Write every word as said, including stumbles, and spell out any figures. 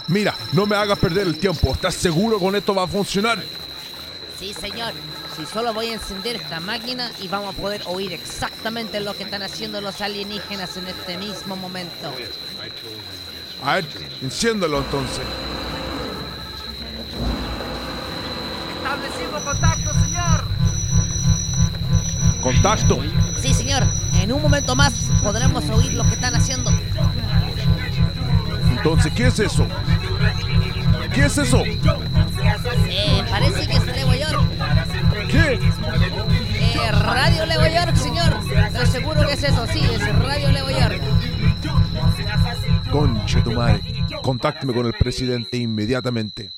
Mira, no me hagas perder el tiempo. ¿Estás seguro con esto va a funcionar? Sí, señor. Si solo voy a encender esta máquina y vamos a poder oír exactamente lo que están haciendo los alienígenas en este mismo momento. A ver, enciéndelo entonces. Establecimos contacto, señor. ¿Contacto? Sí, señor. En un momento más podremos oír lo que están haciendo. Entonces, ¿qué es eso? ¿Qué es eso? Eh, parece que es Nueva York. ¿Qué? Eh, Radio Nueva York, señor. Estoy seguro que es eso, sí, es Radio Nueva York. Conche tu madre. Contácteme con el presidente inmediatamente.